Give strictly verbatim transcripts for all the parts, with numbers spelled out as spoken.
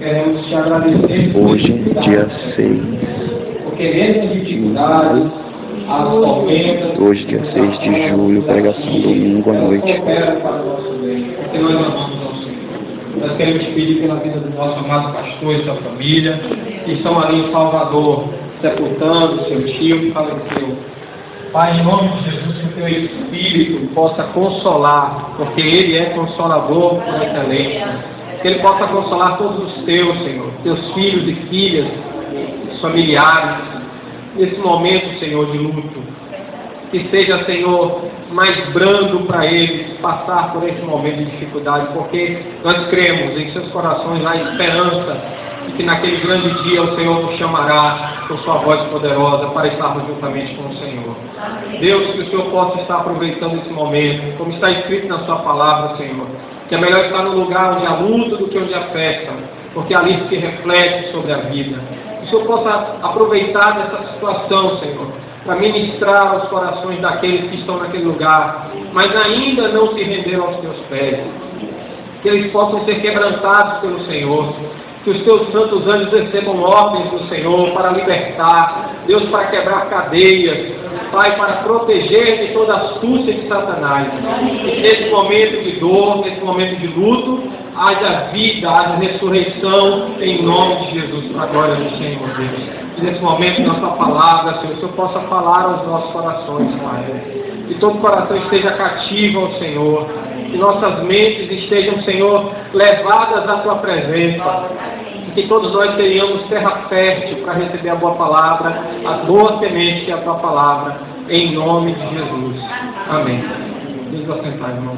Queremos te agradecer por Hoje, dia seis porque mesmo as dificuldades, as tormentas, Hoje, dia seis de julho, pregação domingo à noite. cooperam para o nosso bem, porque nós amamos ao Senhor. Nós queremos te pedir pela vida do nosso amado pastor e sua família, que estão ali em Salvador, sepultando seu tio que faleceu. Pai, em nome de Jesus, que o teu Espírito possa consolar, porque Ele é consolador por excelência. Que Ele possa consolar todos os teus, Senhor, teus filhos e filhas, familiares, nesse momento, Senhor, de luto. Que seja, Senhor, mais brando para eles passar por esse momento de dificuldade, porque nós cremos em seus corações a esperança e que naquele grande dia o Senhor nos chamará com sua voz poderosa para estarmos juntamente com o Senhor. Deus, que o Senhor possa estar aproveitando esse momento, como está escrito na sua palavra, Senhor, que é melhor estar no lugar onde há luto do que onde há festa, porque ali se reflete sobre a vida. Que o Senhor possa aproveitar dessa situação, Senhor, para ministrar aos corações daqueles que estão naquele lugar, mas ainda não se renderam aos teus pés. Que eles possam ser quebrantados pelo Senhor, que os teus santos anjos recebam ordens do Senhor para libertar, Deus, para quebrar cadeias, Pai, para proteger de toda astúcia de Satanás. E nesse momento de dor, nesse momento de luto, haja vida, haja ressurreição, em nome de Jesus, para a glória do Senhor, Deus. Que nesse momento, na tua palavra, Senhor, o Senhor possa falar aos nossos corações, Pai. Que todo coração esteja cativo ao Senhor. Que nossas mentes estejam, Senhor, levadas à tua presença. E que todos nós tenhamos terra fértil para receber a boa palavra, a boa semente que é a tua palavra, em nome de Jesus. Amém. Vamos assentar, irmãos.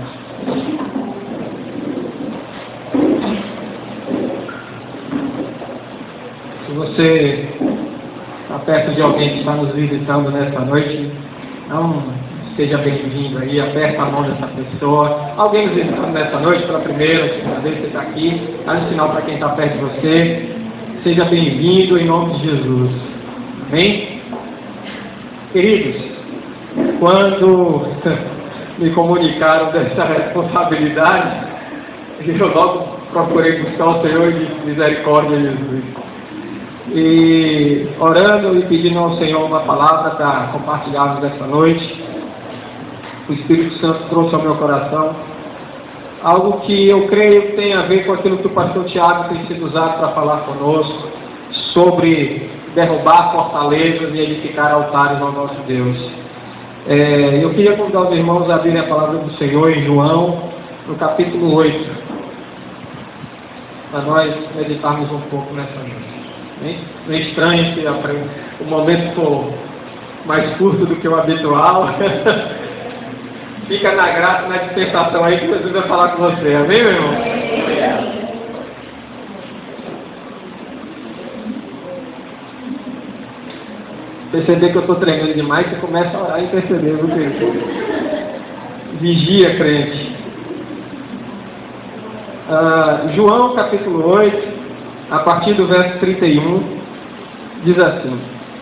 Se você está perto de alguém que está nos visitando nessa noite, não seja bem-vindo aí, aperta a mão dessa pessoa. Alguém nos visitando nessa noite pela primeira, segunda vez que você está aqui, faz um sinal para quem está perto de você. Seja bem-vindo em nome de Jesus. Amém? Queridos, quando me comunicaram dessa responsabilidade, eu logo procurei buscar o Senhor de misericórdia, Jesus. E orando e pedindo ao Senhor uma palavra para compartilharmos essa noite, o Espírito Santo trouxe ao meu coração algo que eu creio que tem a ver com aquilo que o pastor Tiago tem sido usado para falar conosco, sobre derrubar fortalezas e edificar altares ao nosso Deus. É, eu queria convidar os irmãos a abrirem a palavra do Senhor em João, no capítulo oito, para nós meditarmos um pouco nessa noite. Não é estranho que o momento for mais curto do que o habitual. Fica na graça, na dispensação aí que Jesus vai falar com você. Amém, meu irmão? Perceber que eu estou treinando demais, você começa a orar e perceber, viu, querido? Vigia, crente. Uh, João, capítulo oito, a partir do verso trinta e um, diz assim: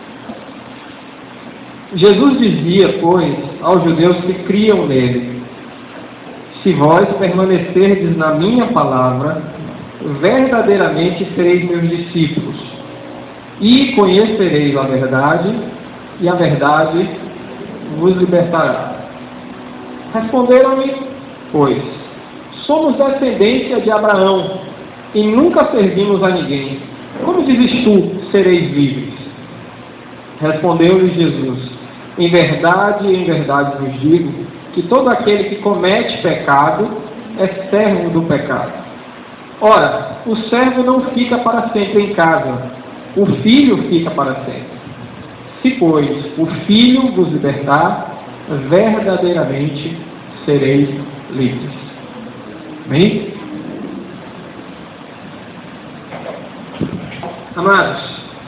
Jesus dizia, pois, aos judeus que criam nele: se vós permanecerdes na minha palavra, verdadeiramente sereis meus discípulos, e conhecereis a verdade, e a verdade vos libertará. Responderam-lhe, pois, somos descendência de Abraão, e nunca servimos a ninguém. Como dizes tu, sereis livres? Respondeu-lhe Jesus: em verdade, em verdade vos digo, que todo aquele que comete pecado é servo do pecado. Ora, o servo não fica para sempre em casa, o filho fica para sempre. Se, pois, o filho vos libertar, verdadeiramente sereis livres. Amém? Amados,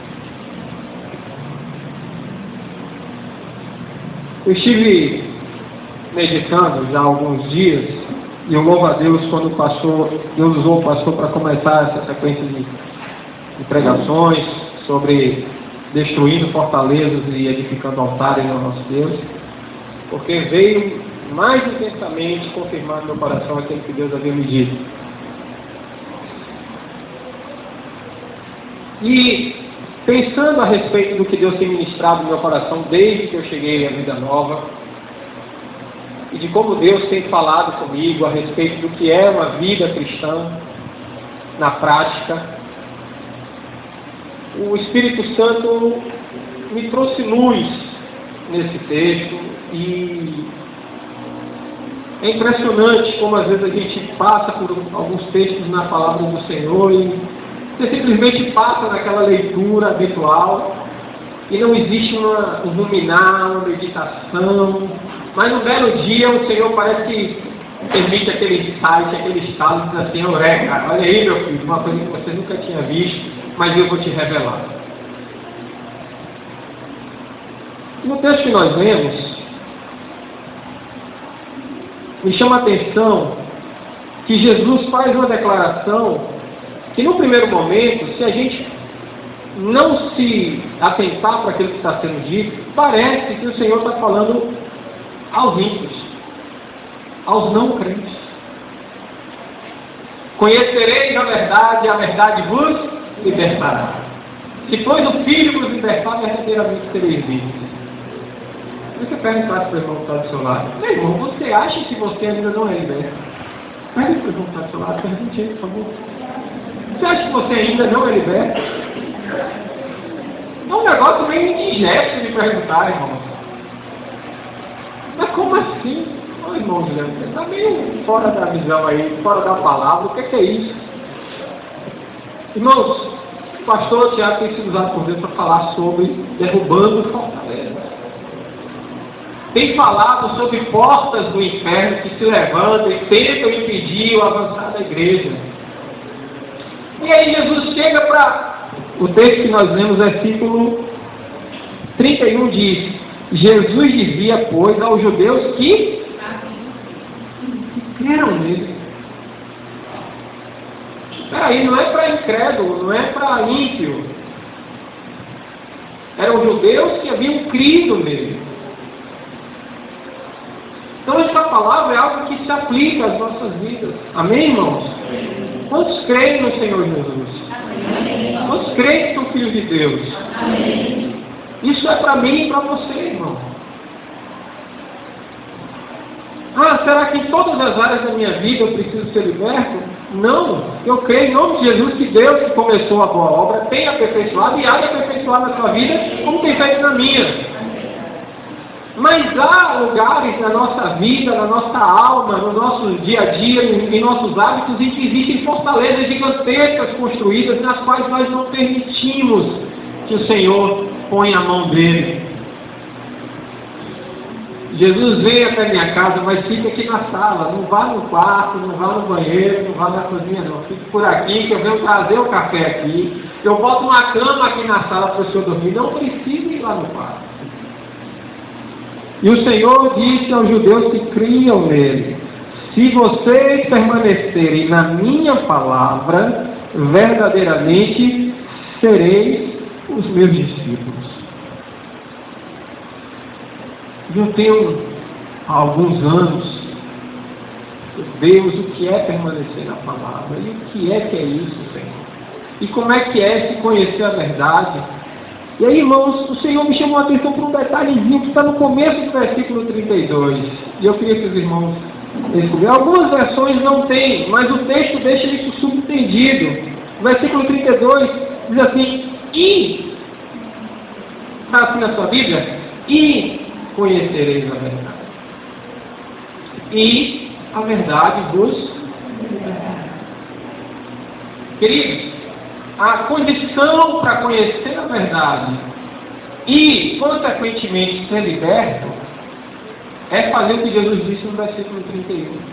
eu estive meditando já há alguns dias, e eu louvo a Deus quando o pastor, Deus usou o pastor para começar essa sequência de, de pregações sobre destruindo fortalezas e edificando altares ao nosso Deus, porque veio mais intensamente confirmar no meu coração aquilo que Deus havia me dito. E pensando a respeito do que Deus tem ministrado no meu coração desde que eu cheguei à Vida Nova, e de como Deus tem falado comigo a respeito do que é uma vida cristã na prática, o Espírito Santo me trouxe luz nesse texto, e é impressionante como às vezes a gente passa por alguns textos na palavra do Senhor e você simplesmente passa naquela leitura habitual e não existe uma, um ruminar, uma meditação, mas no belo dia o Senhor parece que permite aquele insight, aquele estado, diz assim: eureka, olha aí meu filho, uma coisa que você nunca tinha visto, mas eu vou te revelar. No texto que nós lemos, me chama a atenção que Jesus faz uma declaração que no primeiro momento, se a gente não se atentar para aquilo que está sendo dito, parece que o Senhor está falando aos ímpios, aos não crentes. Conhecereis a verdade, e a verdade vos libertará. Se pois o Filho vos libertar, verdadeiramente sereis livres. Você perguntasse para o irmão que está do seu lado: meu irmão, você acha que você ainda não é liberto? Pergunte para o irmão que está do seu lado, pergunte aí, por favor. Você acha que você ainda não é liberto? É um negócio meio indigesto de perguntar, irmão. Mas como assim? Ô irmão Guilherme, você está meio fora da visão aí, fora da palavra. O que é, que é isso? Irmãos, o pastor Tiago tem sido usado por Deus para falar sobre derrubando fortalezas. Tem falado sobre portas do inferno que se levantam e tentam impedir o avançar da igreja. E aí Jesus chega para... O texto que nós lemos, versículo trinta e um, diz: Jesus dizia, pois, aos judeus que, que creram nele. Peraí, não é para incrédulo, não é para ímpio. Eram judeus que haviam crido nele. Então essa palavra é algo que se aplica às nossas vidas. Amém, irmãos? Quantos creem no Senhor Jesus? Amém. Quantos creem que são filhos de Deus? Amém. Isso é para mim e para você, irmão. Ah, será que em todas as áreas da minha vida eu preciso ser liberto? Não. Eu creio em nome de Jesus que Deus, que começou a boa obra, tem aperfeiçoado e há de aperfeiçoar na sua vida, como tem feito na minha. Mas há lugares na nossa vida, na nossa alma, no nosso dia a dia, em nossos hábitos, em que existem fortalezas gigantescas construídas, nas quais nós não permitimos que o Senhor ponha a mão dele. Jesus vem até minha casa, mas fica aqui na sala, não vá no quarto, não vá no banheiro, não vá na cozinha não, fique por aqui que eu venho trazer o café aqui, eu boto uma cama aqui na sala para o senhor dormir, não precisa ir lá no quarto. E o Senhor disse aos judeus que criam nele: se vocês permanecerem na minha palavra, verdadeiramente sereis os meus discípulos. Eu tenho há alguns anos Deus, o que é permanecer na palavra, e o que é que é isso, Senhor? E como é que é se conhecer a verdade? E aí, irmãos, o Senhor me chamou a atenção para um detalhezinho que está no começo do versículo trinta e dois. E eu queria que os irmãos descobrissem. Algumas versões não tem, mas o texto deixa isso subentendido. O versículo trinta e dois diz assim: e, está assim na sua Bíblia? E conhecereis a verdade. E a verdade vos libertará. Queridos, a condição para conhecer a verdade e, consequentemente, ser liberto é fazer o que Jesus disse no versículo trinta e um.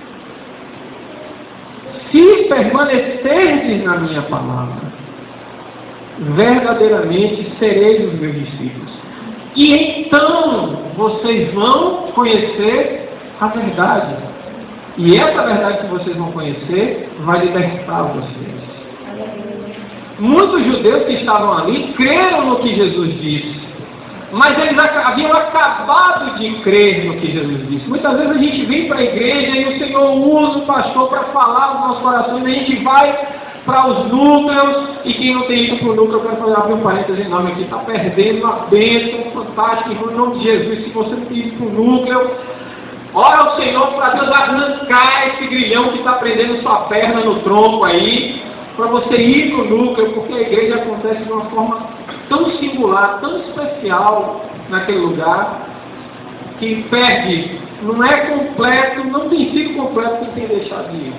Se permanecerdes na minha palavra, verdadeiramente sereis os meus discípulos. E então vocês vão conhecer a verdade. E essa verdade que vocês vão conhecer vai libertar vocês. Muitos judeus que estavam ali creram no que Jesus disse, mas eles haviam acabado de crer no que Jesus disse. Muitas vezes a gente vem para a igreja e o Senhor usa o pastor para falar nos nossos corações, e a gente vai para os núcleos, e quem não tem ido para o núcleo, eu quero fazer abrir um parênteses enorme aqui, está perdendo uma bênção fantástica, em nome de Jesus. Se você não ir para o núcleo, ora ao Senhor para Deus arrancar esse grilhão que está prendendo sua perna no tronco aí, para você ir para o núcleo, porque a igreja acontece de uma forma tão singular, tão especial naquele lugar, que perde, não é completo, não tem sido completo quem tem deixado de ir.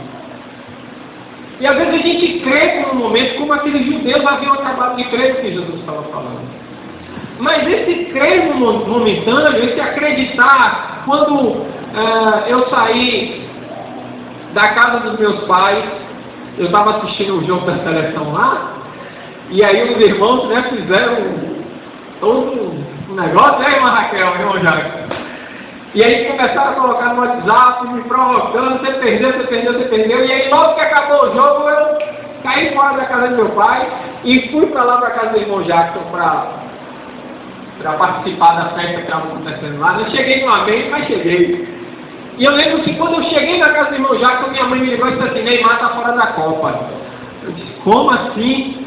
E às vezes a gente crê por um momento, como aqueles judeus haviam acabado de crer no que Jesus estava falando. Mas esse crer momentâneo, esse acreditar, quando uh, eu saí da casa dos meus pais, eu estava assistindo o jogo da seleção lá, e aí os irmãos, né, fizeram todo um negócio, né, irmã Raquel, irmão Jacques? E aí começaram a colocar no WhatsApp, me provocando, você perdeu, você perdeu, você perdeu. E aí logo que acabou o jogo, eu caí fora da casa do meu pai e fui para lá para a casa do irmão Jackson para participar da festa que estava acontecendo lá. Não cheguei no amém, mas cheguei. E eu lembro que quando eu cheguei na casa do irmão Jackson, minha mãe me ligou e disse assim: Neymar está fora da Copa. Eu disse: como assim?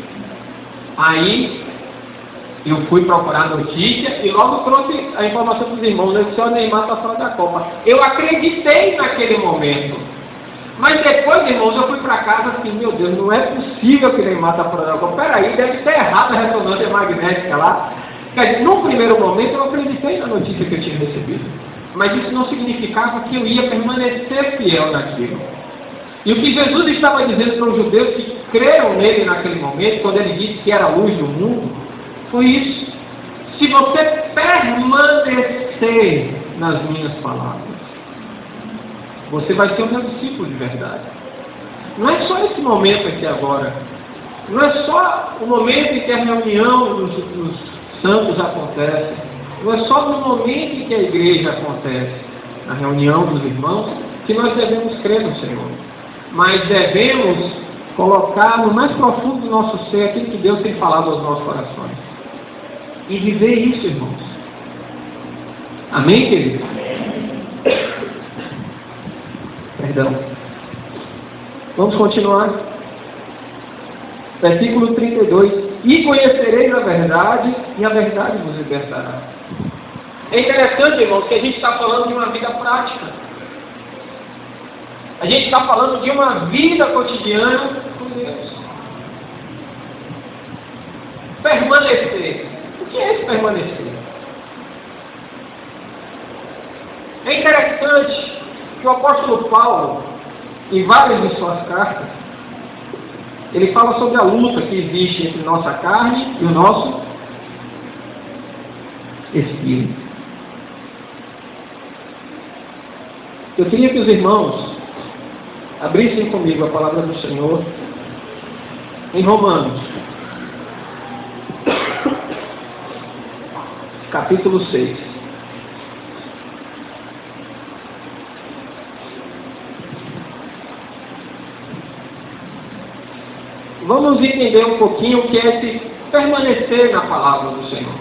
Aí eu fui procurar a notícia e logo trouxe a informação para os irmãos. Eu disse: o Neymar está fora da Copa. Eu acreditei naquele momento. Mas depois, irmãos, eu fui para casa assim: meu Deus, não é possível que o Neymar está fora da Copa. Peraí, deve ter errado a ressonância magnética lá. Quer dizer, num primeiro momento eu acreditei na notícia que eu tinha recebido. Mas isso não significava que eu ia permanecer fiel naquilo. E o que Jesus estava dizendo para os judeus que creram nele naquele momento, quando ele disse que era a luz do mundo, foi isso. Se você permanecer nas minhas palavras, você vai ser o meu discípulo de verdade. Não é só esse momento aqui agora. Não é só o momento em que a reunião dos, dos santos acontece. Não é só no momento em que a igreja acontece, na reunião dos irmãos, que nós devemos crer no Senhor. Mas devemos colocar no mais profundo do nosso ser aquilo que Deus tem falado aos nossos corações. E viver isso, irmãos. Amém, queridos? Perdão. Vamos continuar. Versículo trinta e dois. E conhecereis a verdade, e a verdade vos libertará. É interessante, irmãos, que a gente está falando de uma vida prática. A gente está falando de uma vida cotidiana com Deus. Permanecer. O que é esse permanecer? É interessante que o apóstolo Paulo, em várias de suas cartas, ele fala sobre a luta que existe entre nossa carne e o nosso espírito. Eu queria que os irmãos abrissem comigo a palavra do Senhor em Romanos, capítulo seis. Vamos entender um pouquinho o que é esse permanecer na palavra do Senhor.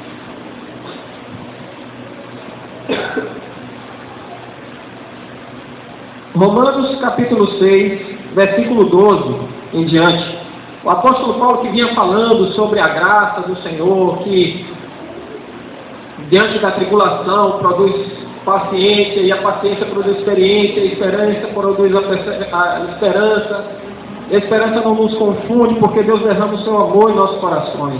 Romanos capítulo seis, versículo doze em diante. O apóstolo Paulo, que vinha falando sobre a graça do Senhor, que diante da tribulação produz paciência, e a paciência produz experiência, a esperança produz a esperança. A esperança não nos confunde, porque Deus derrama o seu amor em nossos corações.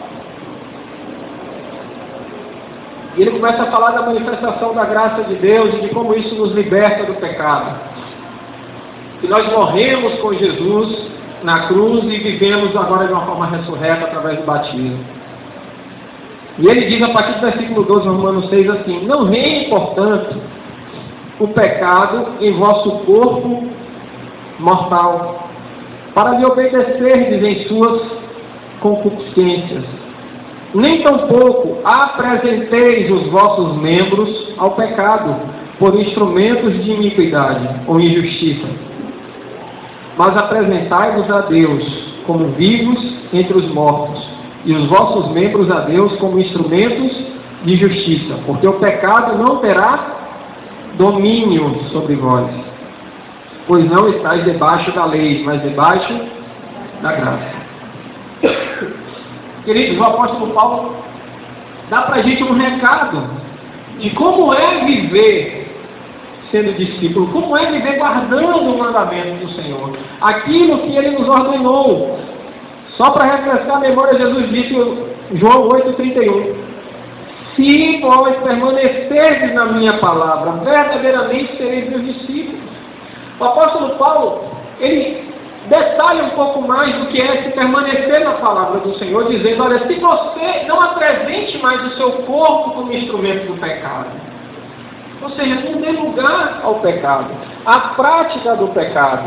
E ele começa a falar da manifestação da graça de Deus e de como isso nos liberta do pecado. Que nós morremos com Jesus na cruz e vivemos agora de uma forma ressurreta através do batismo. E ele diz a partir do versículo doze, Romanos seis, assim: não reine, portanto, o pecado em vosso corpo mortal, para lhe obedecerdes em suas concupiscências. Nem tampouco apresenteis os vossos membros ao pecado por instrumentos de iniquidade ou injustiça, mas apresentai-vos a Deus como vivos entre os mortos, e os vossos membros a Deus como instrumentos de justiça, porque o pecado não terá domínio sobre vós, pois não estáis debaixo da lei, mas debaixo da graça. Queridos, o apóstolo Paulo dá para a gente um recado de como é viver sendo discípulo, como é viver guardando o mandamento do Senhor, aquilo que Ele nos ordenou. Só para refrescar a memória, Jesus disse em João oito, trinta e um, se vós permanecerdes na minha palavra, verdadeiramente sereis meus discípulos. O apóstolo Paulo, ele detalha um pouco mais do que é se permanecer na palavra do Senhor, dizendo, olha, se você não apresente mais o seu corpo como instrumento do pecado, ou seja, não dê lugar ao pecado, à prática do pecado,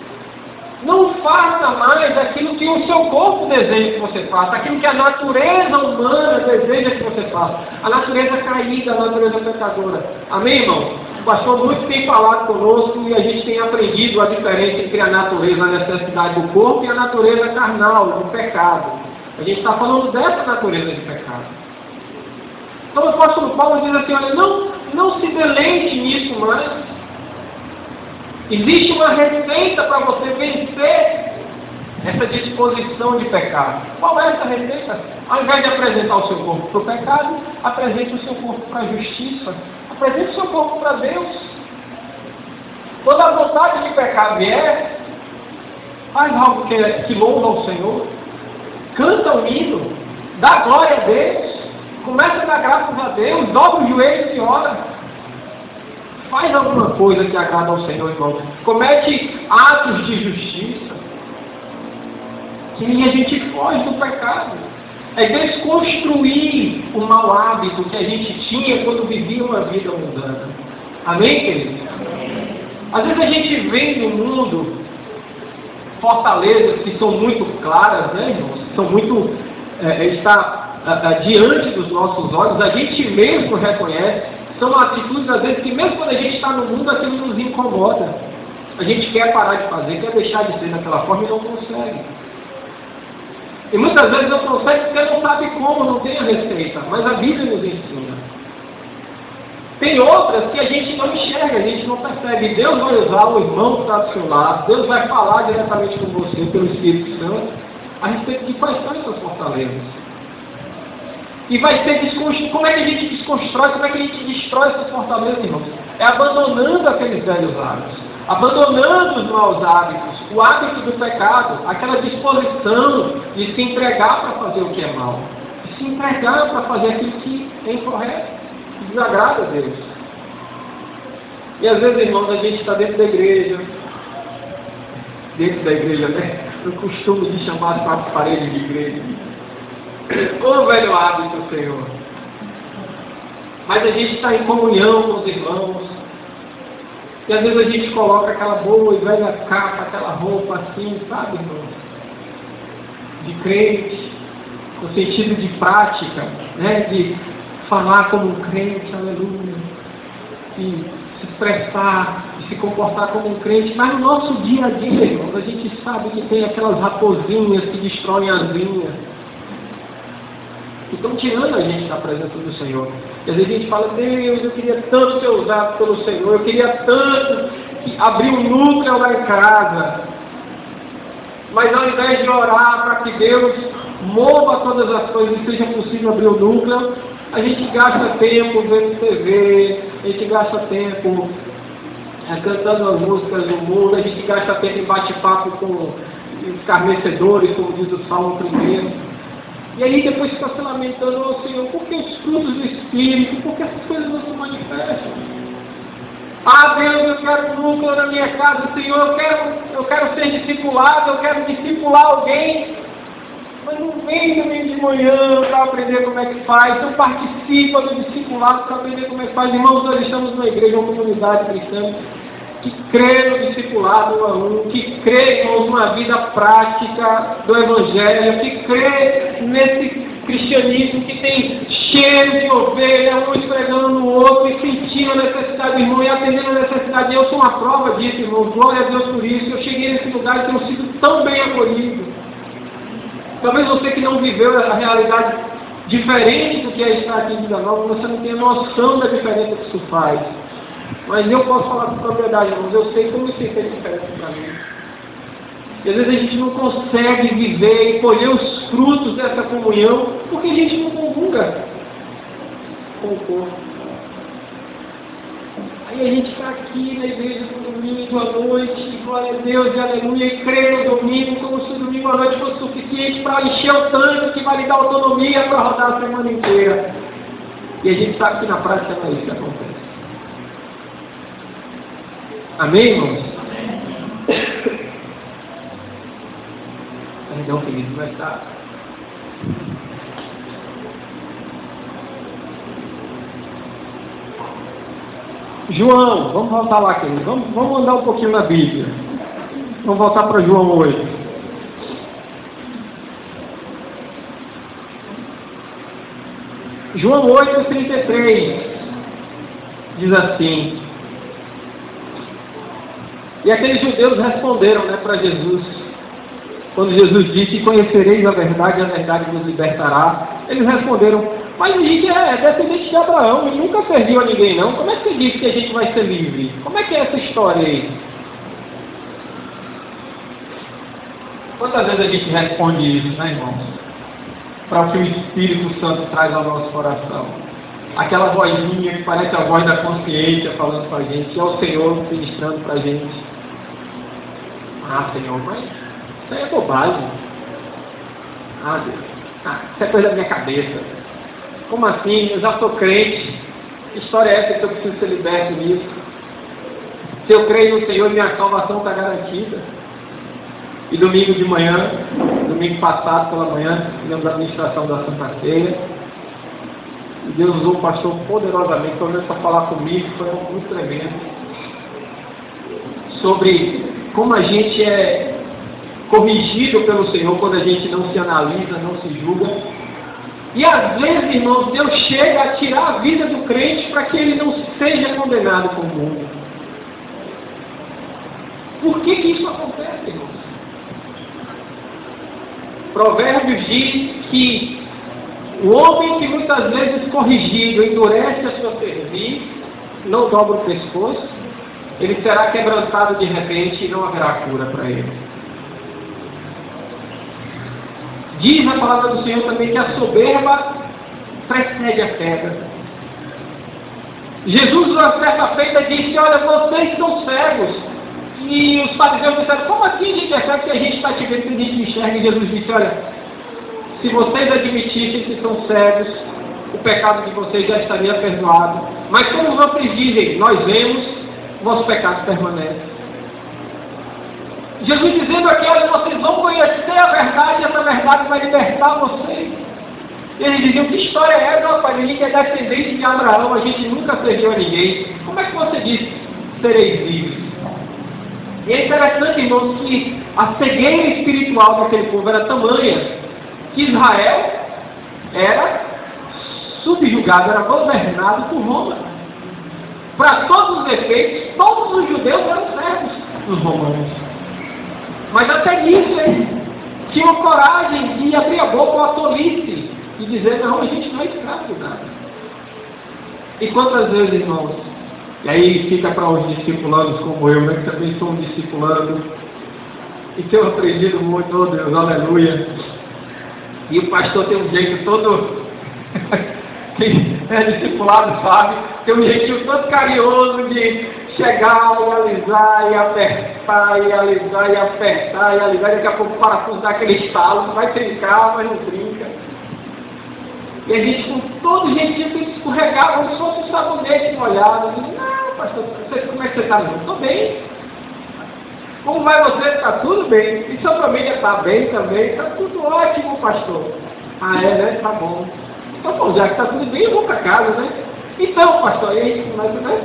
não faça mais aquilo que o seu corpo deseja que você faça, aquilo que a natureza humana deseja que você faça, a natureza caída, a natureza pecadora. Amém, irmão? O pastor muito tem falado conosco e a gente tem aprendido a diferença entre a natureza, a necessidade do corpo e a natureza carnal, do pecado. A gente está falando dessa natureza de pecado. Então o apóstolo Paulo diz assim, olha, não, não se deleite nisso mais. Existe uma receita para você vencer essa disposição de pecado. Qual é essa receita? Ao invés de apresentar o seu corpo para o pecado, apresente o seu corpo para a justiça. Apresente o seu corpo para Deus. Quando a vontade de pecar vier, faz algo que, que louva ao Senhor. Canta um hino. Dá glória a Deus. Começa a dar graças a Deus. Dobra os joelhos e ora. Faz alguma coisa que agrada ao Senhor, irmão. Comete atos de justiça. Que a gente foge do pecado. É desconstruir o mau hábito que a gente tinha quando vivia uma vida mundana. Amém, querido? Às vezes a gente vê no mundo fortalezas que são muito claras, né, irmãos? Que são muito... É, está é, diante dos nossos olhos. A gente mesmo reconhece. São atitudes, às vezes, que mesmo quando a gente está no mundo, aquilo nos incomoda. A gente quer parar de fazer, quer deixar de ser daquela forma e não consegue. E muitas vezes não consegue porque não sabe como, não tem a receita. Mas a Bíblia nos ensina. Tem outras que a gente não enxerga, a gente não percebe. Deus vai usar o irmão que está do seu lado, Deus vai falar diretamente com você, pelo Espírito Santo, a respeito de quais são essas fortalezas. E vai ser desconstruído. Como é que a gente desconstrói? Como é que a gente destrói essas fortalezas, irmãos? É abandonando aqueles velhos hábitos. Abandonando os maus hábitos. O hábito do pecado. Aquela disposição de se entregar para fazer o que é mal. De se entregar para fazer aquilo que é incorreto. Que desagrada a Deus. E às vezes, irmãos, a gente está dentro da igreja. Dentro da igreja, né? Eu costumo de chamar as quatro paredes de igreja. O velho hábito, Senhor. Mas a gente está em comunhão com os irmãos. E às vezes a gente coloca aquela boa e velha capa, aquela roupa assim, sabe, irmãos? De crente, no sentido de prática, né? De falar como um crente, aleluia. E se expressar, e se comportar como um crente. Mas no nosso dia a dia, irmãos, a gente sabe que tem aquelas raposinhas que destroem as vinhas. Estão tirando a gente da presença do Senhor. E às vezes a gente fala, Deus, eu queria tanto ser usado pelo Senhor, eu queria tanto abrir um núcleo lá em casa. Mas ao invés de orar para que Deus mova todas as coisas e seja possível abrir o núcleo, a gente gasta tempo vendo T V, a gente gasta tempo é, cantando as músicas do mundo, a gente gasta tempo em bate-papo com escarnecedores, como diz o Salmo primeiro. E aí depois fica se lamentando, oh, Senhor, por que os frutos do Espírito? Por que essas coisas não se manifestam? Ah, Deus, eu quero um núcleo na minha casa, Senhor, eu quero, eu quero ser discipulado, eu quero discipular alguém. Mas não vem domingo de manhã para aprender como é que faz, não participa do discipulado para aprender como é que faz. Irmãos, nós estamos numa igreja, uma comunidade cristã, que crê no discipulado um a um, que crê em uma vida prática do Evangelho, que crê nesse cristianismo que tem cheiro de ovelha, um esfregando no outro e sentindo a necessidade do irmão e atendendo a necessidade. Eu sou uma prova disso, irmão. Glória a Deus por isso. Eu cheguei nesse lugar e tenho sido tão bem acolhido. Talvez você que não viveu a realidade diferente do que é estar aqui em Vida Nova, você não tenha noção da diferença que isso faz. Mas eu posso falar com propriedade, irmãos. Eu sei como isso fez diferença para mim. E às vezes a gente não consegue viver e colher os frutos dessa comunhão porque a gente não comunga com o corpo. Aí a gente está aqui na igreja no domingo à noite, glória a Deus e aleluia, e crê no domingo como se o domingo à noite fosse suficiente para encher o tanque que vai lhe dar autonomia para rodar a semana inteira. E a gente sabe que na prática não é isso que acontece. Amém, irmãos? Perdão, querido, vai estar. João, vamos voltar lá, querido. Vamos, vamos andar um pouquinho na Bíblia. Vamos voltar para João oito. João oito, trinta e três. Diz assim. E aqueles judeus responderam, né, para Jesus. Quando Jesus disse, conhecereis a verdade, e a verdade nos libertará. Eles responderam, mas a gente é descendente de Abraão e nunca serviu a ninguém não. Como é que você diz que a gente vai ser livre? Como é que é essa história aí? Quantas vezes a gente responde isso, né, irmãos? Para o que o Espírito Santo traz ao nosso coração. Aquela vozinha que parece a voz da consciência falando para a gente, é o Senhor ministrando para a gente. Ah, Senhor, mas isso aí é bobagem. Ah, Deus. Ah, isso é coisa da minha cabeça. Como assim? Eu já sou crente. Que história é essa que eu preciso ser liberto disso? Se eu creio no Senhor, minha salvação está garantida. E domingo de manhã, domingo passado pela manhã, fizemos a administração da Santa Ceia. E Deus usou o pastor poderosamente, pelo menos para falar comigo, foi algo muito tremendo. Sobre como a gente é corrigido pelo Senhor quando a gente não se analisa, não se julga. E às vezes, irmãos, Deus chega a tirar a vida do crente para que ele não seja condenado com o mundo. Por que que isso acontece, irmãos? Provérbios diz que o homem que muitas vezes corrigido endurece a sua cerviz, não dobra o pescoço, ele será quebrantado de repente e não haverá cura para ele. Diz a palavra do Senhor também que a soberba precede a queda. Jesus, na certa feita, disse, olha, vocês são cegos. E os fariseus disseram, como assim a gente é cego que a gente está te vendo que a gente enxerga? E Jesus disse, olha, se vocês admitissem que são cegos, o pecado de vocês já estaria perdoado. Mas como vocês dizem, nós vemos, vosso pecado permanece. Jesus dizendo aqui, olha, vocês vão conhecer a verdade e essa verdade vai libertar vocês. E eles diziam, que história é essa, rapaz? A gente é descendente de Abraão, a gente nunca serviu a ninguém. Como é que você diz, sereis livres? E é interessante, irmãos, que a cegueira espiritual daquele povo era tamanha que Israel era subjugado, era governado por Roma. Para todos os efeitos, todos os judeus eram servos dos romanos. Mas até nisso eles tinham coragem de abrir a boca com a tolice e dizer, não, a gente não é escravo de nada. E quantas vezes, irmãos, e aí fica para os discipulandos como eu, né, que também sou um discipulando, e tenho aprendido muito, oh Deus, aleluia. E o pastor tem um jeito todo, quem é discipulado sabe, tem um jeitinho todo carinhoso de chegar e alisar e apertar, e alisar e apertar, e alisar, e daqui a pouco o parafuso dá aquele estalo, vai trincar, mas não trinca. E a gente com todo jeitinho tem que escorregar, como se fosse um sabonete molhado. Diz, não, pastor, você, como é que você está? Estou bem. Como vai você? Está tudo bem. E sua família está bem também? Está tudo ótimo, pastor. Ah, é, né? Tá bom. Então, bom, já que está tudo bem, eu vou para casa, né? Então, pastor, e aí, mas, né?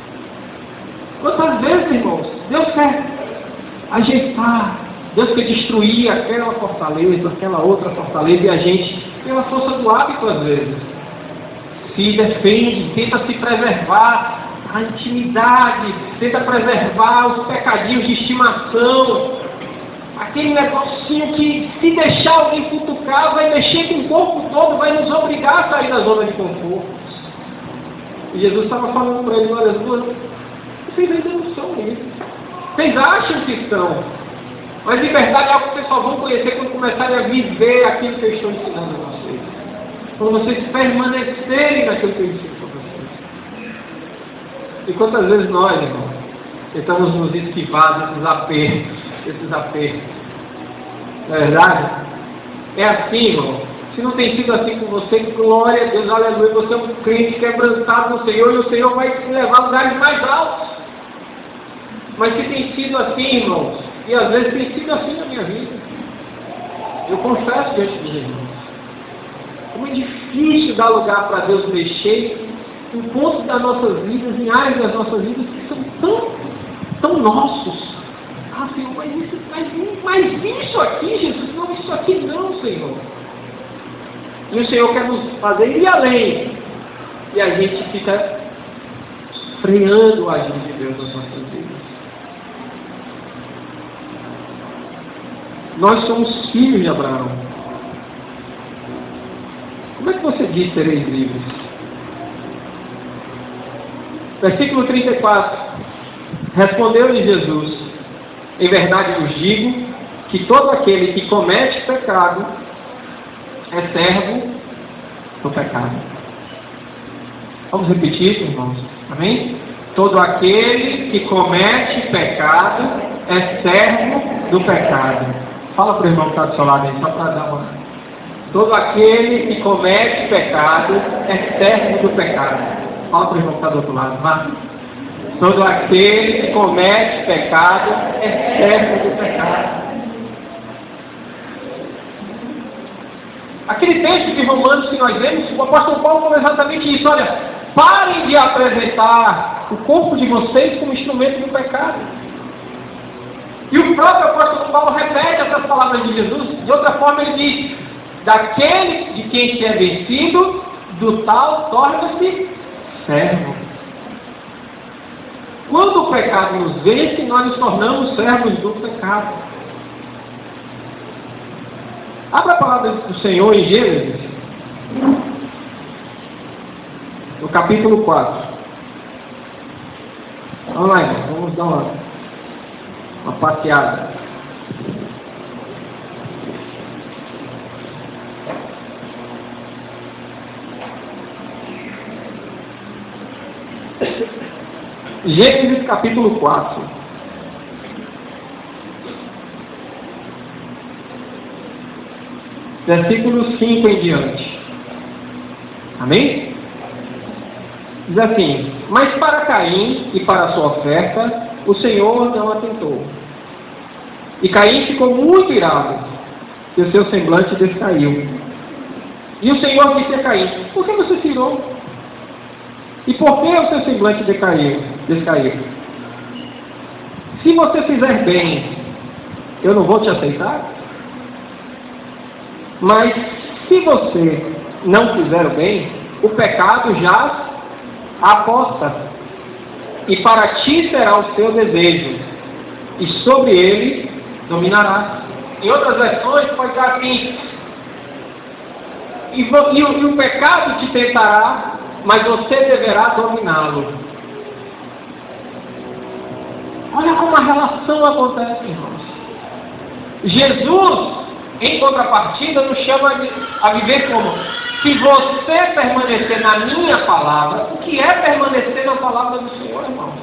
Quantas vezes, irmãos, Deus quer ajeitar, Deus quer destruir aquela fortaleza, aquela outra fortaleza, e a gente, pela força do hábito, às vezes, se defende, tenta se preservar a intimidade, tenta preservar os pecadinhos de estimação, aquele negocinho que, se deixar alguém cutucar, vai mexer com o corpo todo, vai nos obrigar a sair da zona de conforto. E Jesus estava falando para eles, olha, vocês ainda não são isso. Vocês acham que são. Mas liberdade é algo que vocês só vão conhecer quando começarem a viver aquilo que eu estou ensinando a vocês. Quando vocês permanecerem naquilo que eu ensino para vocês. E quantas vezes nós, irmão, tentamos nos esquivar desses apertos, desses apertos. Não é verdade? É assim, irmão. Se não tem sido assim com você, glória a Deus, aleluia. Você é um crente quebrantado no Senhor e o Senhor vai te levar a lugares mais altos. Mas se tem sido assim, irmãos, e às vezes tem sido assim na minha vida, eu confesso diante dos irmãos, como é difícil dar lugar para Deus mexer em pontos das nossas vidas, em áreas das nossas vidas que são tão, tão nossos. Ah, Senhor, mas isso, mas, mas isso aqui, Jesus, não, isso aqui não, Senhor. E o Senhor quer nos fazer ir além. E a gente fica freando o agir de Deus nas nossas vidas. Nós somos filhos de Abraão. Como é que você diz sereis livres? Versículo trinta e quatro. Respondeu-lhe Jesus: em verdade vos digo que todo aquele que comete pecado é servo do pecado. Vamos repetir, irmãos? Amém? Todo aquele que comete pecado é servo do pecado. Fala para o irmão que está do seu lado aí, só para dar uma... Todo aquele que comete pecado é servo do pecado. Fala para o irmão que está do outro lado, vá. Todo aquele que comete pecado é servo do pecado. Aquele texto de Romanos que nós vemos, o apóstolo Paulo falou exatamente isso. Olha, parem de apresentar o corpo de vocês como instrumento do pecado. E o próprio apóstolo Paulo repete essas palavras de Jesus. De outra forma ele diz: daquele de quem se é vencido, do tal torna-se servo. Quando o pecado nos vence, nós nos tornamos servos do pecado. Abra a palavra do Senhor em Gênesis, no capítulo quatro. Vamos lá, irmão, vamos dar uma, uma passeada. Gênesis capítulo quatro. Versículo cinco em diante. Amém? Diz assim: mas para Caim e para a sua oferta, o Senhor não atentou. E Caim ficou muito irado, e o seu semblante descaiu. E o Senhor disse a Caim: por que você se irou? E por que o seu semblante decaiu, descaiu? Se você fizer bem, eu não vou te aceitar? Mas se você não fizer o bem, o pecado jaz à porta, e para ti será o seu desejo, e sobre ele dominarás. Em outras versões pode estar assim: e, e, o, e o pecado te tentará, mas você deverá dominá-lo. Olha como a relação acontece, irmãos. Jesus, em contrapartida, nos chama a viver como: se você permanecer na minha palavra. O que é permanecer na palavra do Senhor, irmãos?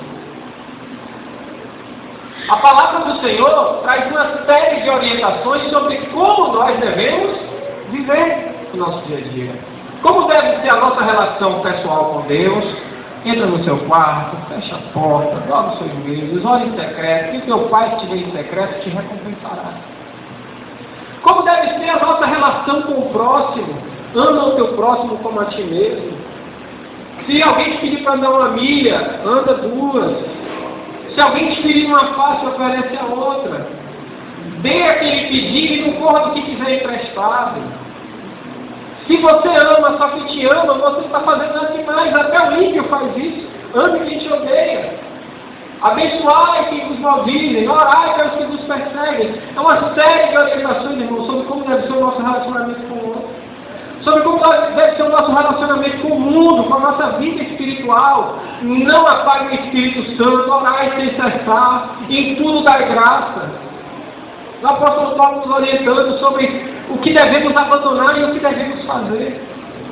A palavra do Senhor traz uma série de orientações sobre como nós devemos viver o nosso dia a dia. Como deve ser a nossa relação pessoal com Deus? Entra no seu quarto, fecha a porta, dobra os seus joelhos, ora em secreto, e teu Pai que estiver em secreto te recompensará. Como deve ser a nossa relação com o próximo? Ama o teu próximo como a ti mesmo. Se alguém te pedir para andar uma milha, anda duas. Se alguém te pedir uma face, oferece a outra. Dê a quem lhe pedir e não corra do que quiser emprestado. Se você ama só quem te ama, você está fazendo nada demais. Até o ímpio faz isso. Ame quem te odeia. Abençoai quem vos maldizem. Orai pelos que vos perseguem. É uma série de orientações, irmãos, sobre como deve ser o nosso relacionamento com o outro. Sobre como deve ser o nosso relacionamento com o mundo, com a nossa vida espiritual. Não apague o Espírito Santo. Orai sem cessar. Em tudo dai graça. O apóstolo Paulo nos orientando sobre o que devemos abandonar e o que devemos fazer.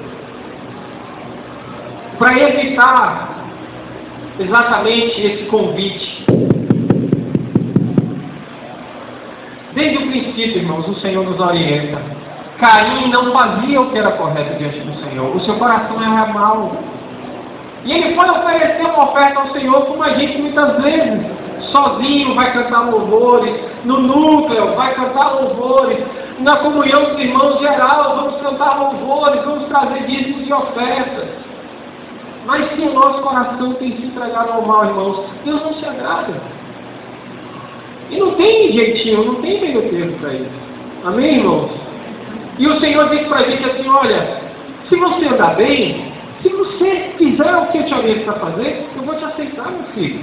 Para evitar exatamente esse convite. Desde o princípio, irmãos, o Senhor nos orienta. Caim não fazia o que era correto diante do Senhor. O seu coração era mau. E ele foi oferecer uma oferta ao Senhor, como a gente muitas vezes, sozinho, vai cantar louvores, no núcleo, vai cantar louvores, na comunhão dos irmãos geral, vamos cantar louvores, vamos trazer dízimos e ofertas. Mas se o nosso coração tem se entregado ao mal, irmãos, Deus não se agrada. E não tem jeitinho, não tem meio termo para isso. Amém, irmãos? E o Senhor diz para a gente assim, olha, se você andar bem, se você fizer o que eu te oriento para fazer, eu vou te aceitar, meu filho.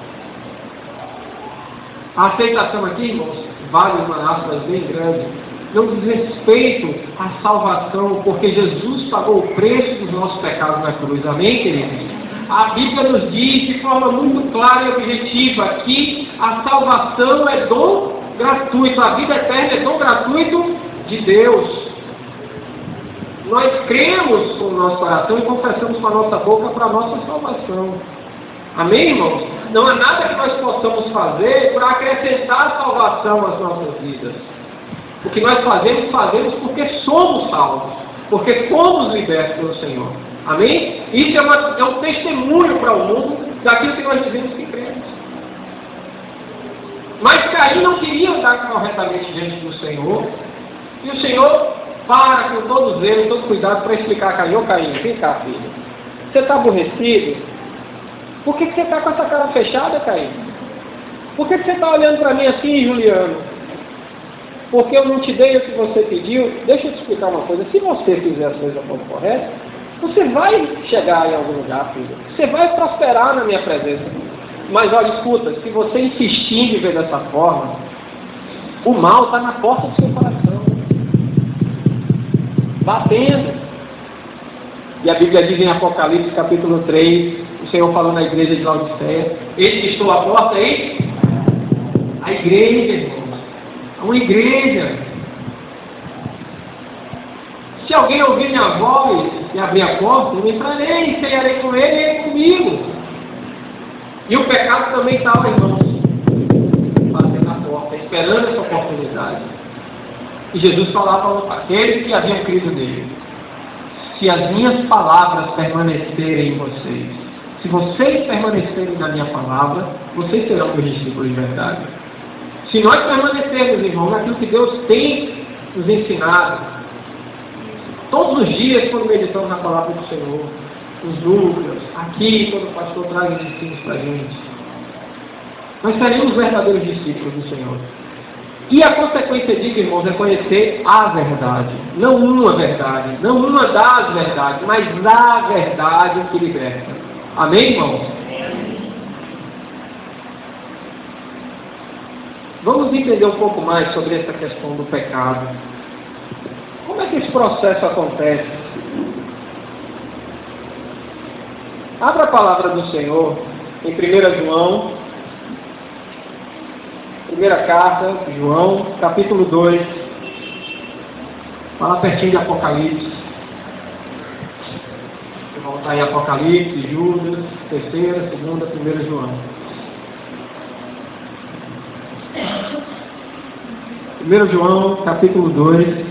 A aceitação aqui, irmãos, vale uma aspas bem grande. Não diz respeito à salvação, porque Jesus pagou o preço dos nossos pecados na cruz. Amém, queridos? A Bíblia nos diz de forma muito clara e objetiva que a salvação é dom gratuito, a vida eterna é dom gratuito de Deus. Nós cremos com o nosso coração e confessamos com a nossa boca para a nossa salvação. Amém, irmãos? Não há nada que nós possamos fazer para acrescentar salvação às nossas vidas. O que nós fazemos, fazemos porque somos salvos, porque fomos libertos pelo Senhor. Amém? Isso é, uma, é um testemunho para o mundo daquilo que nós dizemos que cremos. Mas Caim não queria andar corretamente diante do Senhor, e o Senhor para com todo zelo, todo cuidado para explicar a Caim. Ô Caim, vem cá, filho. Você está aborrecido? Por que, que você está com essa cara fechada, Caim? Por que, que você está olhando para mim assim, Juliano? Porque eu não te dei o que você pediu? Deixa eu te explicar uma coisa. Se você fizer as coisas da forma correta, você vai chegar em algum lugar, filho. Você vai prosperar na minha presença. Mas olha, escuta, se você insistir em viver dessa forma, o mal está na porta do seu coração. Batendo. E a Bíblia diz em Apocalipse capítulo três, o Senhor falou na igreja de Laodiceia, eis que estou à porta aí, a igreja, irmãos. Uma igreja. Se alguém ouvir minha voz e abrir a porta, eu entrarei, cearei com ele e ele comigo. E o pecado também estava, irmãos, batendo na porta, esperando essa oportunidade. E Jesus falava para aqueles que haviam crido nele: se as minhas palavras permanecerem em vocês, se vocês permanecerem na minha palavra, vocês serão meus discípulos de verdade. Se nós permanecermos, irmãos, naquilo que Deus tem nos ensinado, todos os dias, quando meditamos na palavra do Senhor, os núcleos, aqui, quando o pastor traz os ensinos para a gente, nós seremos verdadeiros discípulos do Senhor. E a consequência disso, irmãos, é conhecer a verdade. Não uma verdade, não uma das verdades, mas a verdade que liberta. Amém, irmãos? Vamos entender um pouco mais sobre essa questão do pecado. Como é que esse processo acontece? Abra a palavra do Senhor em primeira João, primeira carta, João, capítulo dois. Fala pertinho de Apocalipse. Vou voltar em Apocalipse, Judas, terceira, segunda, primeira João. primeira João, capítulo dois.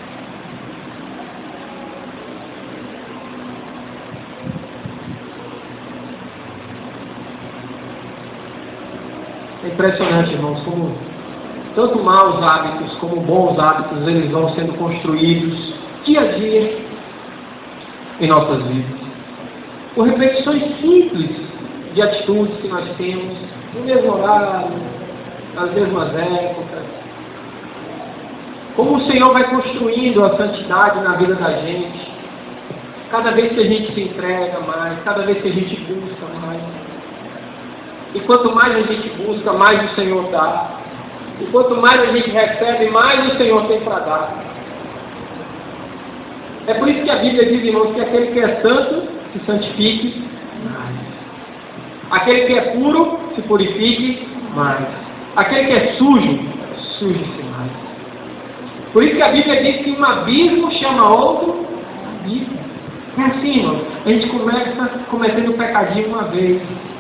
É impressionante, irmãos, como tanto maus hábitos como bons hábitos, eles vão sendo construídos dia a dia em nossas vidas. Por repetições simples de atitudes que nós temos, no mesmo horário, nas mesmas épocas. Como o Senhor vai construindo a santidade na vida da gente, cada vez que a gente se entrega mais, cada vez que a gente busca mais. E quanto mais a gente busca, mais o Senhor dá. E quanto mais a gente recebe, mais o Senhor tem para dar. É por isso que a Bíblia diz, irmãos, que aquele que é santo, se santifique mais. Aquele que é puro, se purifique mais. Aquele que é sujo, suje-se mais. Por isso que a Bíblia diz que um abismo chama outro abismo. É assim, irmão. A gente começa cometendo o pecadinho uma vez.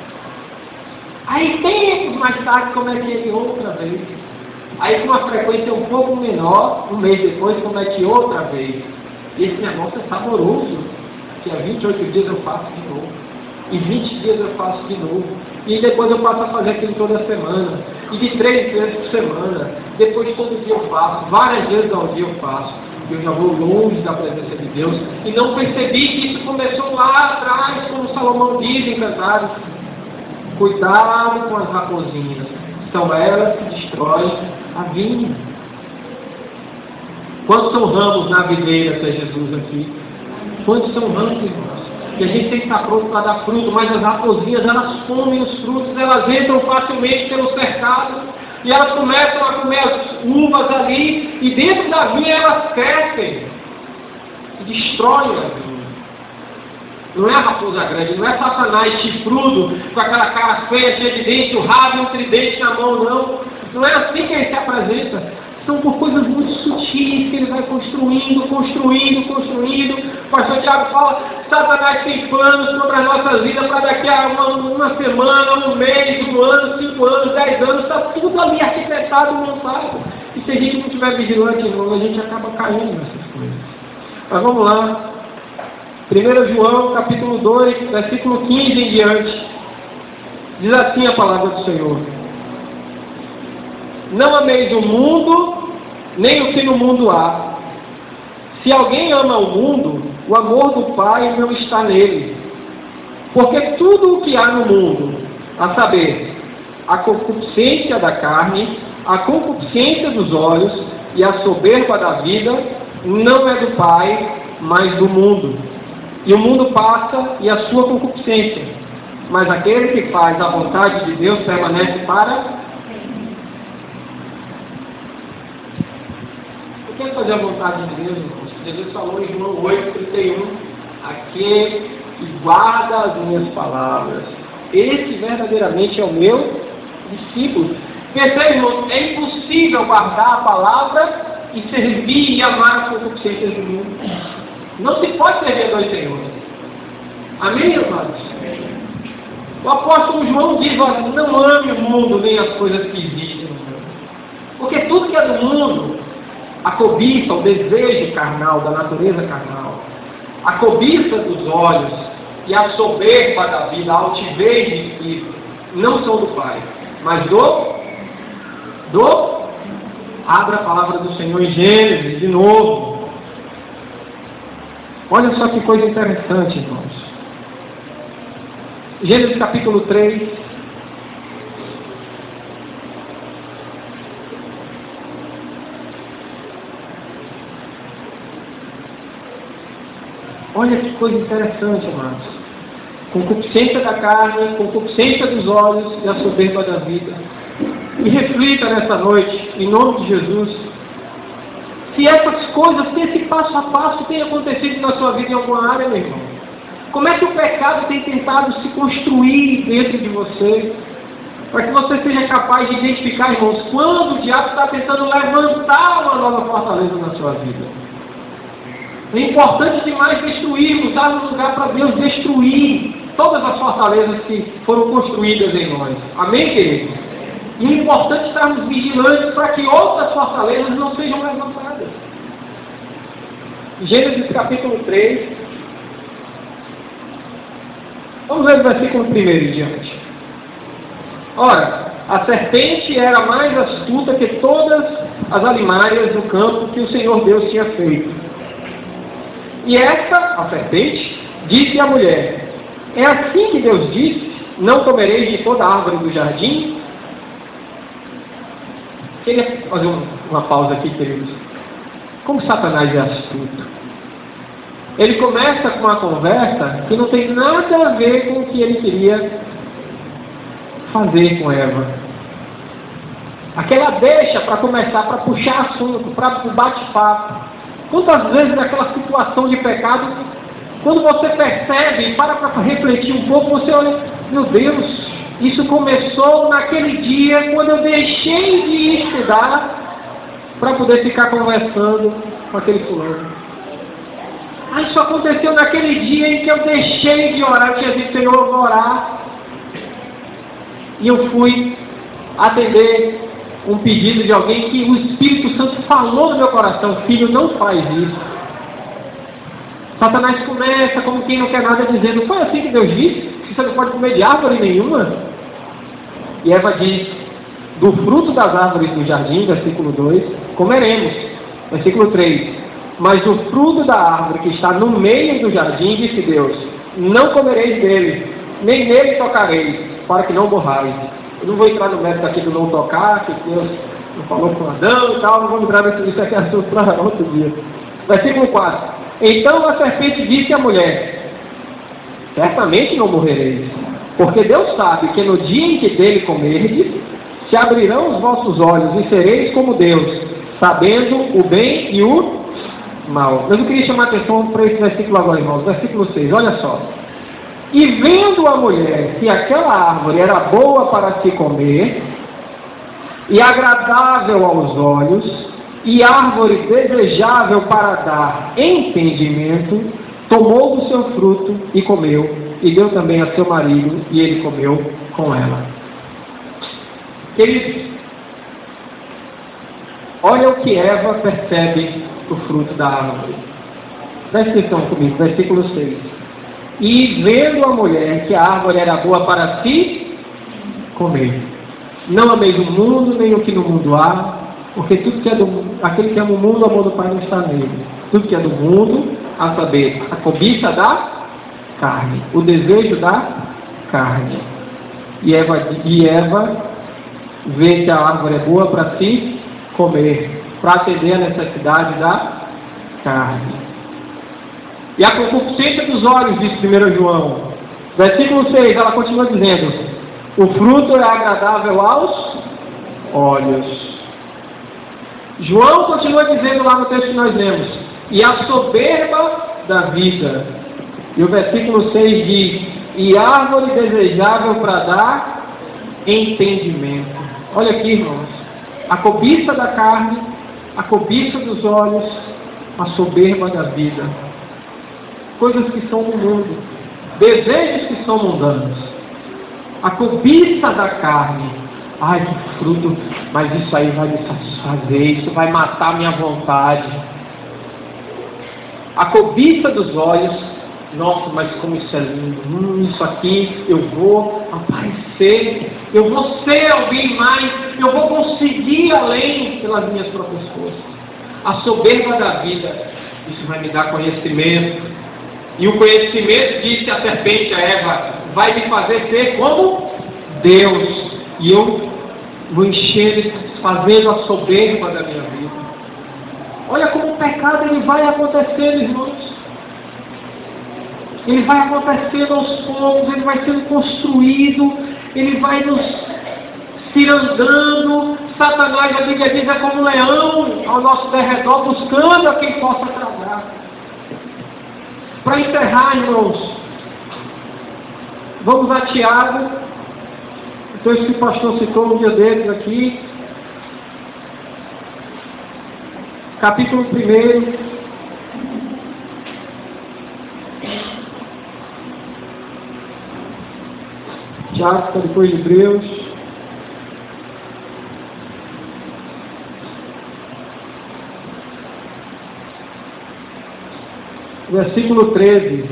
Aí tempos mais tarde comete ele outra vez. Aí com uma frequência um pouco menor, um mês depois comete outra vez. E esse negócio é saboroso. Que há vinte e oito dias eu faço de novo. E vinte dias eu faço de novo. E depois eu passo a fazer aquilo toda semana. E de três vezes por semana. Depois todo dia eu faço. Várias vezes ao dia eu faço. E eu já vou longe da presença de Deus. E não percebi que isso começou lá atrás, como Salomão diz em Cantares. Cuidado com as raposinhas. São elas que destroem a vinha. Quantos são ramos na videira, que é Jesus aqui? Quantos são ramos, irmãos? E a gente tem que estar pronto para dar fruto, mas as raposinhas, elas comem os frutos, elas entram facilmente pelo cercado, e elas começam a comer as uvas ali, e dentro da vinha elas crescem, e destroem a vinha. Não é a raposa grande, não é Satanás chifrudo, com aquela cara feia, cheia de dente, o rabo e um tridente na mão, não. Não é assim que ele se apresenta. São por coisas muito sutis que ele vai construindo, construindo, construindo. O pastor Tiago fala, Satanás tem planos sobre as nossas vidas para daqui a uma, uma semana, um mês, um ano, cinco anos, dez anos, está tudo ali arquitetado, montado. E se a gente não estiver vigilante, irmão, a gente acaba caindo nessas coisas. Mas vamos lá. primeiro João, capítulo dois, versículo quinze em diante. Diz assim a palavra do Senhor. Não ameis o mundo, nem o que no mundo há. Se alguém ama o mundo, o amor do Pai não está nele. Porque tudo o que há no mundo, a saber, a concupiscência da carne, a concupiscência dos olhos e a soberba da vida, não é do Pai, mas do mundo. E o mundo passa e a sua concupiscência. Mas aquele que faz a vontade de Deus permanece para... O que é fazer a vontade de Deus, irmãos? Jesus falou em João oito, trinta e um, aquele que guarda as minhas palavras, esse verdadeiramente é o meu discípulo. Percebe, irmãos, é impossível guardar a palavra e servir e amar as concupiscências do mundo. Não se pode servir a dois senhores. Amém, irmãos? O apóstolo João diz, olha, não ame o mundo nem as coisas que existem no mundo. Porque tudo que é do mundo, a cobiça, o desejo carnal, da natureza carnal, a cobiça dos olhos e a soberba da vida, a altivez de espírito, não são do Pai, mas do, do, abra a palavra do Senhor em Gênesis, de novo. Olha só que coisa interessante, irmãos. Gênesis capítulo três. Olha que coisa interessante, amados. Concupiscência da carne, concupiscência dos olhos e a soberba da vida. E reflita nessa noite, em nome de Jesus, se essas coisas, se esse passo a passo tem acontecido na sua vida em alguma área, meu irmão. Como é que o pecado tem tentado se construir dentro de você, para que você seja capaz de identificar, irmãos, quando o diabo está tentando levantar uma nova fortaleza na sua vida. É importante demais destruirmos, dar um lugar para Deus destruir todas as fortalezas que foram construídas em nós. Amém, queridos? E é importante estarmos vigilantes para que outras fortalezas não sejam levantadas. Gênesis capítulo três. Vamos ver o versículo primeiro em diante. Ora, a serpente era mais astuta que todas as alimárias do campo que o Senhor Deus tinha feito. E esta, a serpente, disse à mulher: é assim que Deus disse, não comereis de toda a árvore do jardim? Queria fazer uma pausa aqui, queridos. Como Satanás é astuto. Ele começa com uma conversa que não tem nada a ver com o que ele queria fazer com Eva. Aquela deixa para começar, para puxar assunto, para o bate-papo. Quantas vezes naquela situação de pecado, quando você percebe e para para refletir um pouco, você olha, meu Deus, isso começou naquele dia, quando eu deixei de estudar para poder ficar conversando com aquele fulano. Aí isso aconteceu naquele dia em que eu deixei de orar. Eu tinha dito, Senhor, eu vou orar. E eu fui atender um pedido de alguém que o Espírito Santo falou no meu coração: filho, não faz isso. Satanás começa como quem não quer nada, dizendo: foi assim que Deus disse, que você não pode comer de árvore nenhuma. E Eva diz: do fruto das árvores do jardim, versículo dois, comeremos. Versículo três, mas do fruto da árvore que está no meio do jardim, disse Deus: não comereis dele, nem nele tocareis, para que não morrais. Eu não vou entrar no mérito aqui do não tocar, que Deus não falou com Adão e tal, não vou entrar nesse, isso aqui é assunto para outro dia. Versículo quatro, então a serpente disse à mulher: certamente não morrereis, porque Deus sabe que no dia em que dele comerdes, se abrirão os vossos olhos e sereis como Deus, sabendo o bem e o mal. Mas eu queria chamar a atenção para esse versículo agora, irmãos. Versículo seis, olha só. E vendo a mulher que aquela árvore era boa para se comer, e agradável aos olhos, e árvore desejável para dar entendimento, tomou do seu fruto e comeu, e deu também a seu marido, e ele comeu com ela. Queridos, olha o que Eva percebe do fruto da árvore. Presta atenção comigo, versículo seis. E vendo a mulher que a árvore era boa para si comer, não ameis o mundo, nem o que no mundo há, porque tudo que é do, aquele que ama o mundo, o amor do Pai não está nele. Tudo que é do mundo, a saber, a cobiça da carne, o desejo da carne. E Eva, e Eva vê que a árvore é boa para si comer, para atender a necessidade da carne. E a concupiscência dos olhos, diz primeiro João. Versículo seis, ela continua dizendo: o fruto é agradável aos olhos. João continua dizendo lá no texto que nós lemos: e a soberba da vida. E o versículo seis diz: e árvore desejável para dar entendimento. Olha aqui, irmãos, a cobiça da carne, a cobiça dos olhos, a soberba da vida. Coisas que são do mundo, desejos que são mundanos, a cobiça da carne. Ai, que fruto, mas isso aí vai me satisfazer, isso vai matar minha vontade. A cobiça dos olhos, nossa, mas como isso é lindo, hum, isso aqui eu vou aparecer, eu vou ser alguém mais, eu vou conseguir além pelas minhas próprias forças. A soberba da vida, isso vai me dar conhecimento. E o conhecimento, disse a serpente a Eva, vai me fazer ser como Deus. E eu vou encher, fazendo a soberba da minha vida. Olha como o pecado ele vai acontecendo, irmãos. Ele vai acontecendo aos poucos, ele vai sendo construído, ele vai nos cirandando. Satanás, a Bíblia diz, é como um leão ao nosso derredor, buscando a quem possa tragar. Para encerrar, irmãos, vamos a Tiago, o texto que o pastor citou um dia desses aqui, capítulo um. Tiago está depois de Hebreus. Versículo treze.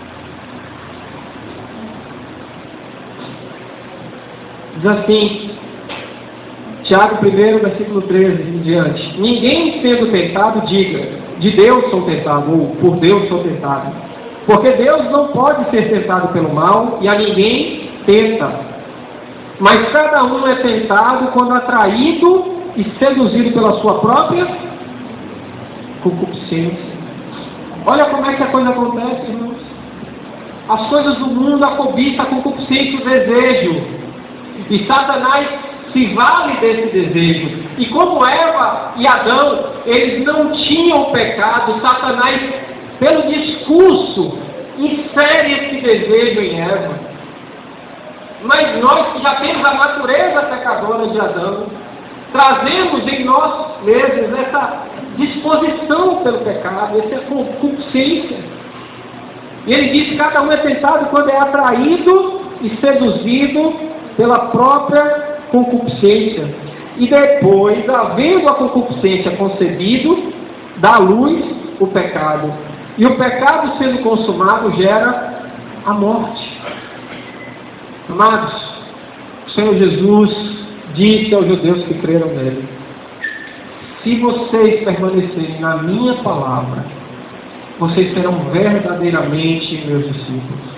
Diz assim, Tiago um, versículo treze em diante: ninguém sendo tentado diga, de Deus sou tentado, ou por Deus sou tentado. Porque Deus não pode ser tentado pelo mal, e a ninguém tenta. Mas cada um é tentado quando atraído e seduzido pela sua própria concupiscência. Olha como é que a coisa acontece, irmãos. As coisas do mundo, a cobiça, a concupiscência, o desejo. E Satanás se vale desse desejo. E como Eva e Adão, eles não tinham pecado, Satanás, pelo discurso, insere esse desejo em Eva. Mas nós que já temos a natureza pecadora de Adão, trazemos em nós mesmos essa disposição pelo pecado, essa concupiscência. E ele diz que cada um é tentado quando é atraído e seduzido pela própria concupiscência. E depois, havendo a concupiscência concebido, dá à luz o pecado. E o pecado sendo consumado gera a morte. Amados, o Senhor Jesus disse aos judeus que creram nele: se vocês permanecerem na minha palavra, vocês serão verdadeiramente meus discípulos.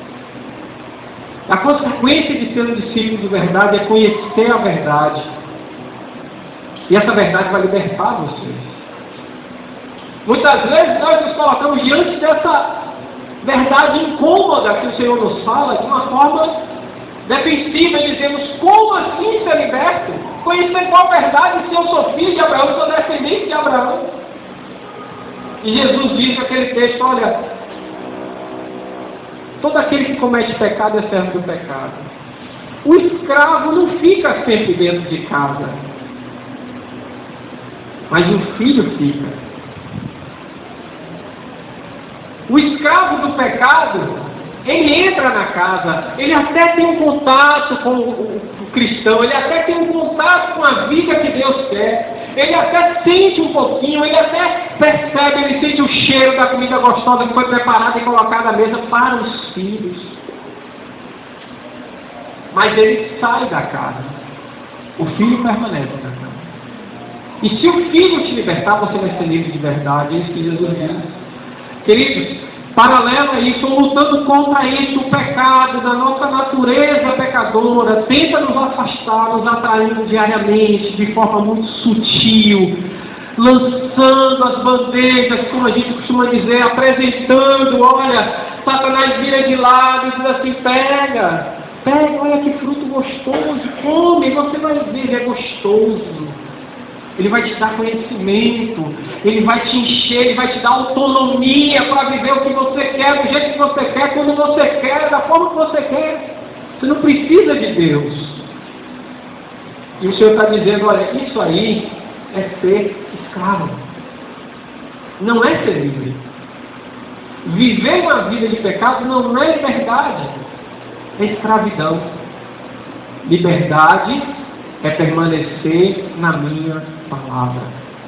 A consequência de ser um discípulo de verdade é conhecer a verdade. E essa verdade vai libertar vocês. Muitas vezes nós nos colocamos diante dessa verdade incômoda que o Senhor nos fala de uma forma defensiva e dizemos: como assim ser liberto? Conhecer qual verdade se eu sou filho de Abraão, sou descendente de Abraão? E Jesus diz naquele texto: olha, todo aquele que comete pecado é servo do pecado. O escravo não fica sempre dentro de casa, mas o filho fica. O escravo do pecado, ele entra na casa, ele até tem um contato com o, o cristão, ele até tem um contato com a vida que Deus quer, ele até sente um pouquinho, ele até percebe, ele sente o cheiro da comida gostosa que foi preparada e colocada à mesa para os filhos. Mas ele sai da casa. O filho permanece na casa. E se o filho te libertar, você vai ser livre de verdade. É isso que Jesus diz. Queridos, paralelo a isso, lutando contra isso, o pecado da nossa natureza pecadora tenta nos afastar, nos atraindo diariamente, de forma muito sutil, lançando as bandejas, como a gente costuma dizer, apresentando: olha, Satanás vira de lado e diz assim: pega, pega, olha que fruto gostoso, come, você vai ver, é gostoso. Ele vai te dar conhecimento, ele vai te encher, ele vai te dar autonomia para viver o que você quer, do jeito que você quer, quando você quer, da forma que você quer. Você não precisa de Deus. E o Senhor está dizendo: olha, isso aí é ser escravo. Não é ser livre. Viver uma vida de pecado não é liberdade, é escravidão. Liberdade é permanecer na minha palavra.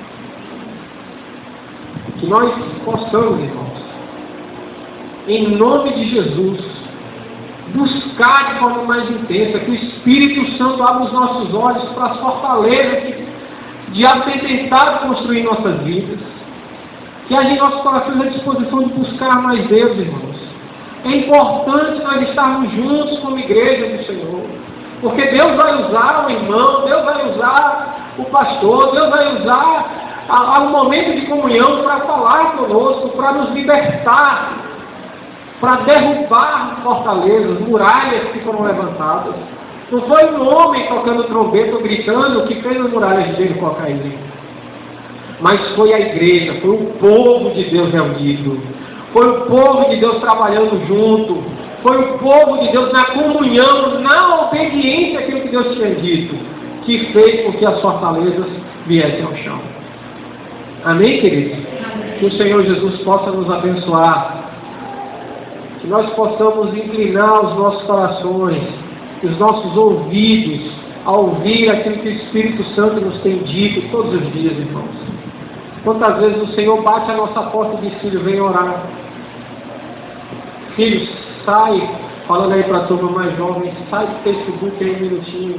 Que nós possamos, irmãos, em nome de Jesus, buscar de forma mais intensa, que o Espírito Santo abra os nossos olhos para as fortalezas que o diabo tem tentado construir em nossas vidas, que haja em nossos corações a disposição de buscar mais Deus, irmãos. É importante nós estarmos juntos como igreja do Senhor, porque Deus vai usar o irmão, Deus vai usar o pastor, Deus vai usar a, a um momento de comunhão para falar conosco, para nos libertar, para derrubar fortalezas, muralhas que foram levantadas. Não foi um homem tocando trombeta ou gritando que fez as muralhas de Jericó caírem, mas foi a igreja, foi o povo de Deus reunido, foi o povo de Deus trabalhando junto, foi o povo de Deus na comunhão, na obediência àquilo que Deus tinha dito, que fez com que as fortalezas viessem ao chão. Amém, queridos? Que o Senhor Jesus possa nos abençoar, que nós possamos inclinar os nossos corações, os nossos ouvidos, a ouvir aquilo que o Espírito Santo nos tem dito todos os dias, irmãos. Quantas vezes o Senhor bate a nossa porta e diz: filho, vem orar. Filhos, sai, falando aí para a turma mais jovem, sai do Facebook aí um minutinho.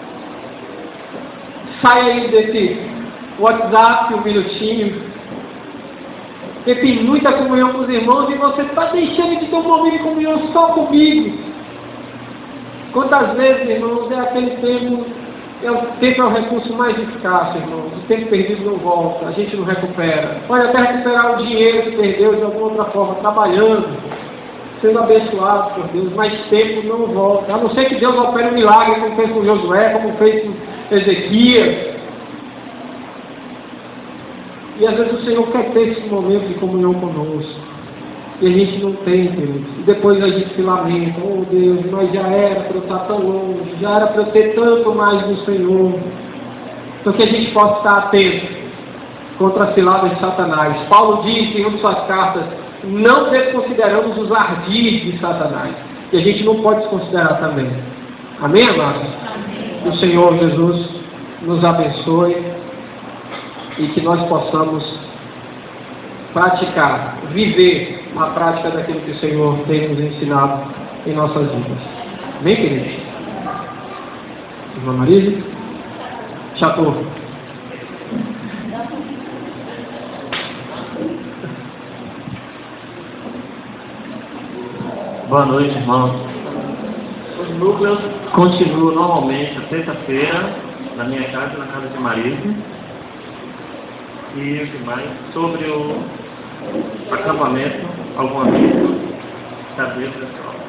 Sai aí desse WhatsApp um minutinho. Porque tem muita comunhão com os irmãos e você está deixando de ter um momento de comunhão só comigo. Quantas vezes, irmãos, é aquele tempo, é o tempo é o recurso mais escasso, irmãos. O tempo perdido não volta, a gente não recupera. Pode até recuperar o dinheiro que perdeu de alguma outra forma, trabalhando, sendo abençoado por Deus, mas tempo não volta. A não ser que Deus opere um milagre, como fez com Josué, como fez com Ezequias. E às vezes o Senhor quer ter esse momento de comunhão conosco. E a gente não tem, queridos. E depois a gente se lamenta: oh Deus, mas já era para eu estar tão longe, já era para eu ter tanto mais do Senhor. Então que a gente possa estar atento contra as ciladas de Satanás. Paulo diz em uma de suas cartas: não desconsideramos os ardis de Satanás. E a gente não pode desconsiderar também. Amém, amados? Amém. Que o Senhor Jesus nos abençoe e que nós possamos praticar, viver a prática daquilo que o Senhor tem nos ensinado em nossas vidas. Amém, queridos? Irmã Marisa? Chateau. Boa noite, irmãos. Os núcleos continuam normalmente a sexta-feira, na minha casa e na casa de Marisa. E o que mais? Sobre o acampamento, algum amigo? Cadê, pessoal?